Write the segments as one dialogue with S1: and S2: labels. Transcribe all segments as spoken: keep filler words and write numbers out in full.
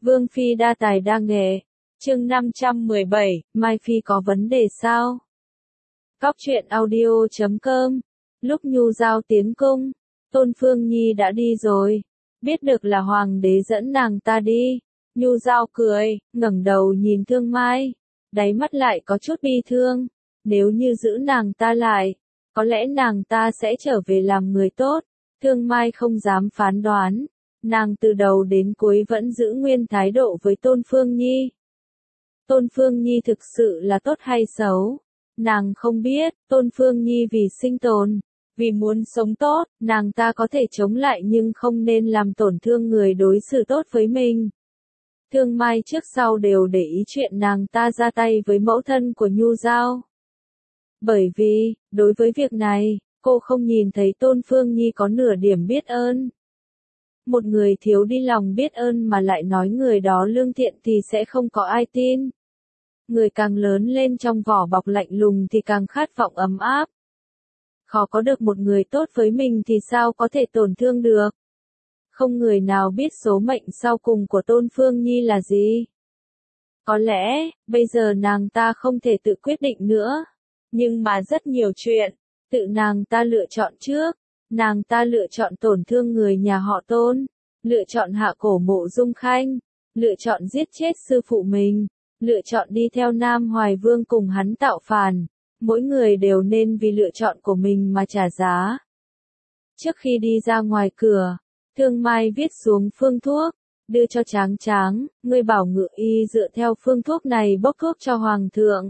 S1: Vương Phi đa tài đa nghệ. Chương năm trăm mười bảy, Mai Phi có vấn đề sao? Góc truyện audio chấm com. Lúc Nhu Giao tiến cung, Tôn Phương Nhi đã đi rồi. Biết được là hoàng đế dẫn nàng ta đi. Nhu Giao cười, ngẩng đầu nhìn Thương Mai. Đáy mắt lại có chút bi thương. Nếu như giữ nàng ta lại, có lẽ nàng ta sẽ trở về làm người tốt. Thương Mai không dám phán đoán. Nàng từ đầu đến cuối vẫn giữ nguyên thái độ với Tôn Phương Nhi. Tôn Phương Nhi thực sự là tốt hay xấu? Nàng không biết. Tôn Phương Nhi vì sinh tồn, vì muốn sống tốt, nàng ta có thể chống lại nhưng không nên làm tổn thương người đối xử tốt với mình. Thương Mai trước sau đều để ý chuyện nàng ta ra tay với mẫu thân của Nhu Giao. Bởi vì, đối với việc này, cô không nhìn thấy Tôn Phương Nhi có nửa điểm biết ơn. Một người thiếu đi lòng biết ơn mà lại nói người đó lương thiện thì sẽ không có ai tin. Người càng lớn lên trong vỏ bọc lạnh lùng thì càng khát vọng ấm áp. Khó có được một người tốt với mình thì sao có thể tổn thương được. Không người nào biết số mệnh sau cùng của Tôn Phương Nhi là gì. Có lẽ, bây giờ nàng ta không thể tự quyết định nữa. Nhưng mà rất nhiều chuyện, tự nàng ta lựa chọn trước. Nàng ta lựa chọn tổn thương người nhà họ Tôn, lựa chọn hạ cổ Mộ Dung Khanh, lựa chọn giết chết sư phụ mình, lựa chọn đi theo Nam Hoài Vương cùng hắn tạo phản. Mỗi người đều nên vì lựa chọn của mình mà trả giá. Trước khi đi ra ngoài cửa, Thương Mai viết xuống phương thuốc, đưa cho Tráng Tráng, ngươi bảo Ngự Y dựa theo phương thuốc này bốc thuốc cho Hoàng thượng.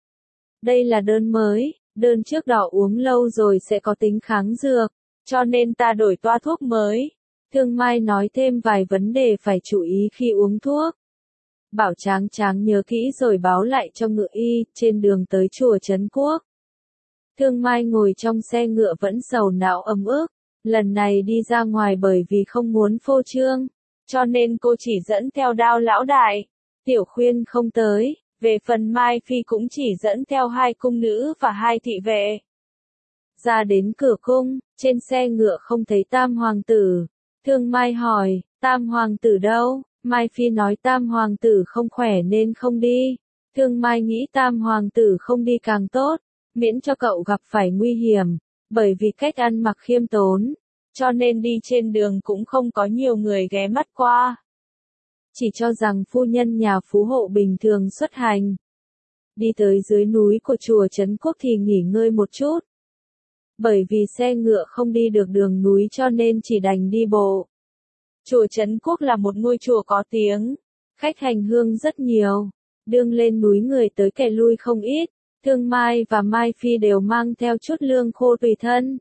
S1: Đây là đơn mới, đơn trước đó uống lâu rồi sẽ có tính kháng dược. Cho nên ta đổi toa thuốc mới. Thương Mai nói thêm vài vấn đề phải chú ý khi uống thuốc. Bảo Tráng Tráng nhớ kỹ rồi báo lại cho Ngự Y, trên đường tới chùa Trấn Quốc. Thương Mai ngồi trong xe ngựa vẫn sầu não ấm ức. Lần này đi ra ngoài bởi vì không muốn phô trương. Cho nên cô chỉ dẫn theo Đao lão đại. Tiểu Khuyên không tới. Về phần Mai Phi cũng chỉ dẫn theo hai cung nữ và hai thị vệ. Ra đến cửa cung, trên xe ngựa không thấy Tam Hoàng tử. Thương Mai hỏi, Tam Hoàng tử đâu? Mai Phi nói Tam Hoàng tử không khỏe nên không đi. Thương Mai nghĩ Tam Hoàng tử không đi càng tốt, miễn cho cậu gặp phải nguy hiểm, bởi vì cách ăn mặc khiêm tốn, cho nên đi trên đường cũng không có nhiều người ghé mắt qua. Chỉ cho rằng phu nhân nhà phú hộ bình thường xuất hành. Đi tới dưới núi của chùa Trấn Quốc thì nghỉ ngơi một chút. Bởi vì xe ngựa không đi được đường núi cho nên chỉ đành đi bộ. Chùa Trấn Quốc là một ngôi chùa có tiếng, khách hành hương rất nhiều, đương lên núi người tới kẻ lui không ít, Thương Mai và Mai Phi đều mang theo chút lương khô tùy thân.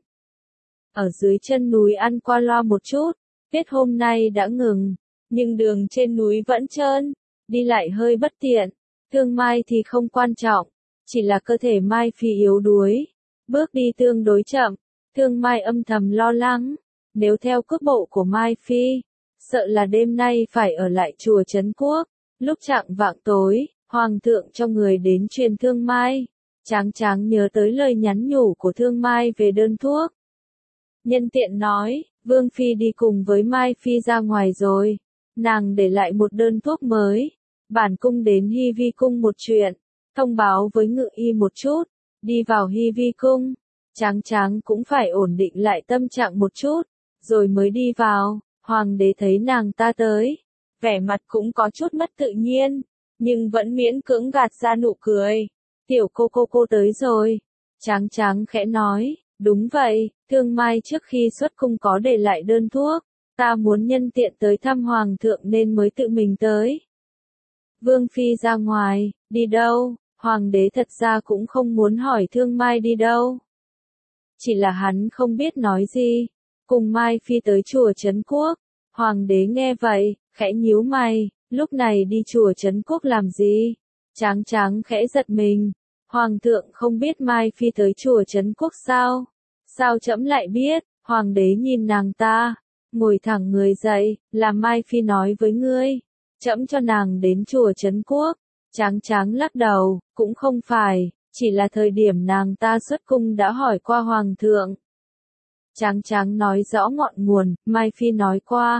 S1: Ở dưới chân núi ăn qua loa một chút, tuyết hôm nay đã ngừng, nhưng đường trên núi vẫn trơn, đi lại hơi bất tiện, Thương Mai thì không quan trọng, chỉ là cơ thể Mai Phi yếu đuối. Bước đi tương đối chậm, Thương Mai âm thầm lo lắng, nếu theo cước bộ của Mai Phi, sợ là đêm nay phải ở lại chùa Trấn Quốc. Lúc chạng vạng tối, Hoàng thượng cho người đến truyền Thương Mai. Tráng Tráng nhớ tới lời nhắn nhủ của Thương Mai về đơn thuốc. Nhân tiện nói, Vương Phi đi cùng với Mai Phi ra ngoài rồi, nàng để lại một đơn thuốc mới. Bản cung đến Hy Vi cung một chuyện, thông báo với Ngự Y một chút. Đi vào Hy Vi cung, Tráng Tráng cũng phải ổn định lại tâm trạng một chút, rồi mới đi vào. Hoàng đế thấy nàng ta tới, vẻ mặt cũng có chút mất tự nhiên, nhưng vẫn miễn cưỡng gạt ra nụ cười. Tiểu cô cô cô tới rồi. Tráng Tráng khẽ nói, đúng vậy, Thương Mai trước khi xuất cung có để lại đơn thuốc, ta muốn nhân tiện tới thăm Hoàng thượng nên mới tự mình tới. Vương Phi ra ngoài, đi đâu? Hoàng đế thật ra cũng không muốn hỏi Thương Mai đi đâu. Chỉ là hắn không biết nói gì. Cùng Mai Phi tới chùa Trấn Quốc. Hoàng đế nghe vậy, khẽ nhíu mày, lúc này đi chùa Trấn Quốc làm gì? Tráng Tráng khẽ giật mình. Hoàng thượng không biết Mai Phi tới chùa Trấn Quốc sao? Sao trẫm lại biết? Hoàng đế nhìn nàng ta, ngồi thẳng người dậy, là Mai Phi nói với ngươi. Trẫm cho nàng đến chùa Trấn Quốc. Tráng Tráng lắc đầu, cũng không phải, chỉ là thời điểm nàng ta xuất cung đã hỏi qua Hoàng thượng. Tráng Tráng nói rõ ngọn nguồn, Mai Phi nói qua,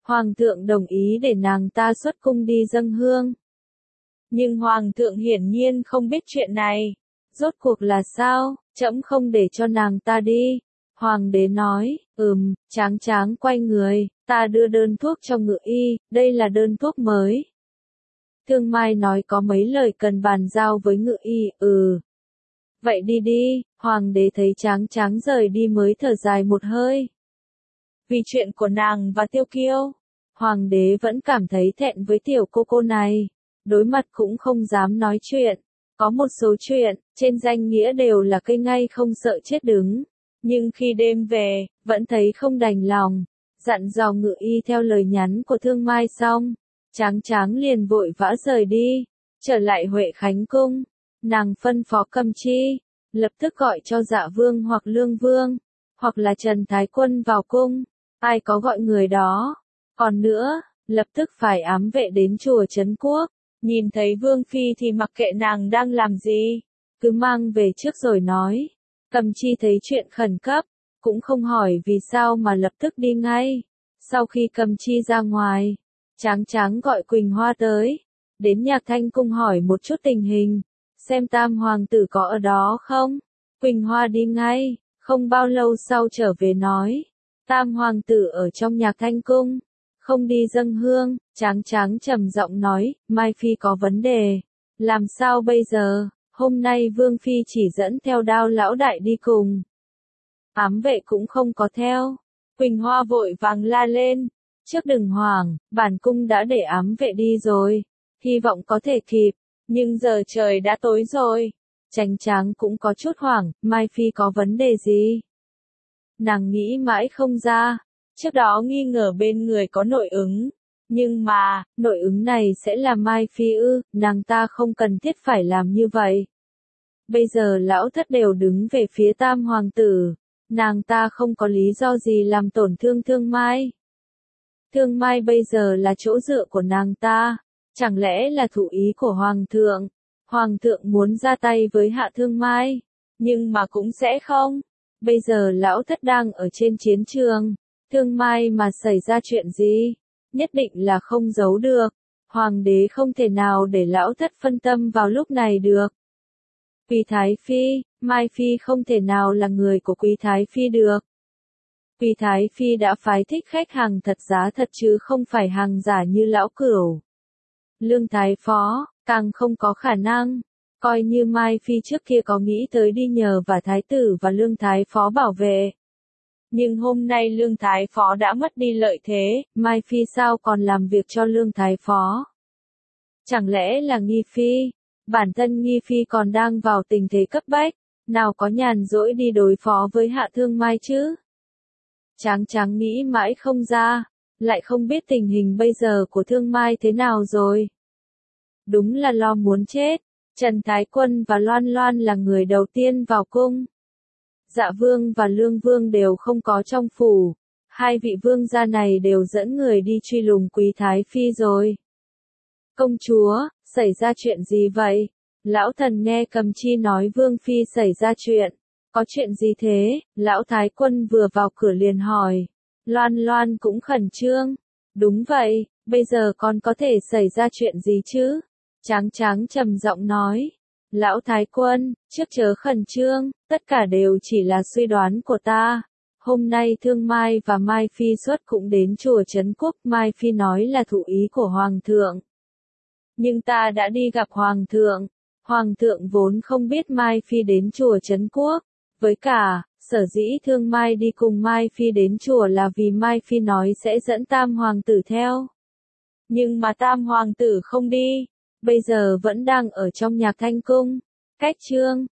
S1: Hoàng thượng đồng ý để nàng ta xuất cung đi dâng hương. Nhưng Hoàng thượng hiển nhiên không biết chuyện này. Rốt cuộc là sao, trẫm không để cho nàng ta đi. Hoàng đế nói, ừm, Tráng Tráng quay người, ta đưa đơn thuốc cho Ngự y, đây là đơn thuốc mới. Thương Mai nói có mấy lời cần bàn giao với Ngự y, ừ. Vậy đi đi, Hoàng đế thấy Tráng Tráng rời đi mới thở dài một hơi. Vì chuyện của nàng và Tiêu Kiêu, Hoàng đế vẫn cảm thấy thẹn với tiểu cô cô này, đối mặt cũng không dám nói chuyện. Có một số chuyện, trên danh nghĩa đều là cây ngay không sợ chết đứng. Nhưng khi đêm về, vẫn thấy không đành lòng. Dặn dò Ngự y theo lời nhắn của Thương Mai xong, Tráng Tráng liền vội vã rời đi, trở lại Huệ Khánh Cung. Nàng phân phó Cầm Chi, lập tức gọi cho Dạ Vương hoặc Lương Vương, hoặc là Trần Thái Quân vào cung, ai có gọi người đó. Còn nữa, lập tức phải ám vệ đến chùa Trấn Quốc, nhìn thấy Vương Phi thì mặc kệ nàng đang làm gì, cứ mang về trước rồi nói. Cầm Chi thấy chuyện khẩn cấp, cũng không hỏi vì sao mà lập tức đi ngay. Sau khi Cầm Chi ra ngoài, Tráng Tráng gọi Quỳnh Hoa tới, đến Nhạc Thanh Cung hỏi một chút tình hình, xem Tam Hoàng tử có ở đó không. Quỳnh Hoa đi ngay, không bao lâu sau trở về nói, Tam Hoàng tử ở trong Nhạc Thanh Cung, không đi dâng hương. Tráng Tráng trầm giọng nói, Mai Phi có vấn đề, làm sao bây giờ? Hôm nay Vương Phi chỉ dẫn theo Đao lão đại đi cùng, ám vệ cũng không có theo. Quỳnh Hoa vội vàng la lên, trước đừng hoảng, bản cung đã để ám vệ đi rồi, hy vọng có thể kịp, nhưng giờ trời đã tối rồi. Tránh Tráng cũng có chút hoảng, Mai Phi có vấn đề gì? Nàng nghĩ mãi không ra, trước đó nghi ngờ bên người có nội ứng, nhưng mà, nội ứng này sẽ là Mai Phi ư, nàng ta không cần thiết phải làm như vậy. Bây giờ lão thất đều đứng về phía Tam Hoàng tử, nàng ta không có lý do gì làm tổn thương Thương Mai. Thương Mai bây giờ là chỗ dựa của nàng ta, chẳng lẽ là thủ ý của Hoàng thượng? Hoàng thượng muốn ra tay với Hạ Thương Mai, nhưng mà cũng sẽ không. Bây giờ lão thất đang ở trên chiến trường, Thương Mai mà xảy ra chuyện gì, nhất định là không giấu được. Hoàng đế không thể nào để lão thất phân tâm vào lúc này được. Quý Thái Phi, Mai Phi không thể nào là người của Quý Thái Phi được. Quý Thái Phi đã phái thích khách hàng thật giá thật chứ không phải hàng giả như lão Cửu. Lương Thái Phó, càng không có khả năng. Coi như Mai Phi trước kia có nghĩ tới đi nhờ và Thái tử và Lương Thái Phó bảo vệ. Nhưng hôm nay Lương Thái Phó đã mất đi lợi thế, Mai Phi sao còn làm việc cho Lương Thái Phó? Chẳng lẽ là Nghi Phi? Bản thân Nghi Phi còn đang vào tình thế cấp bách, nào có nhàn rỗi đi đối phó với Hạ Thương Mai chứ? Tráng Tráng nghĩ mãi không ra, lại không biết tình hình bây giờ của Thương Mai thế nào rồi. Đúng là lo muốn chết. Trần Thái Quân và Loan Loan là người đầu tiên vào cung. Dạ Vương và Lương Vương đều không có trong phủ. Hai vị vương gia này đều dẫn người đi truy lùng Quý Thái Phi rồi. Công chúa, xảy ra chuyện gì vậy? Lão thần nghe Cầm Chi nói Vương Phi xảy ra chuyện. Có chuyện gì thế? Lão Thái Quân vừa vào cửa liền hỏi. Loan Loan cũng khẩn trương. Đúng vậy, bây giờ con có thể xảy ra chuyện gì chứ? Tráng Tráng trầm giọng nói. Lão Thái Quân, trước chớ khẩn trương, tất cả đều chỉ là suy đoán của ta. Hôm nay Thương Mai và Mai Phi xuất cũng đến chùa Trấn Quốc, Mai Phi nói là thủ ý của Hoàng thượng. Nhưng ta đã đi gặp Hoàng thượng. Hoàng thượng vốn không biết Mai Phi đến chùa Trấn Quốc. Với cả, sở dĩ Thương Mai đi cùng Mai Phi đến chùa là vì Mai Phi nói sẽ dẫn Tam Hoàng tử theo. Nhưng mà Tam Hoàng tử không đi. Bây giờ vẫn đang ở trong Nhạc Thanh Cung. Cách chương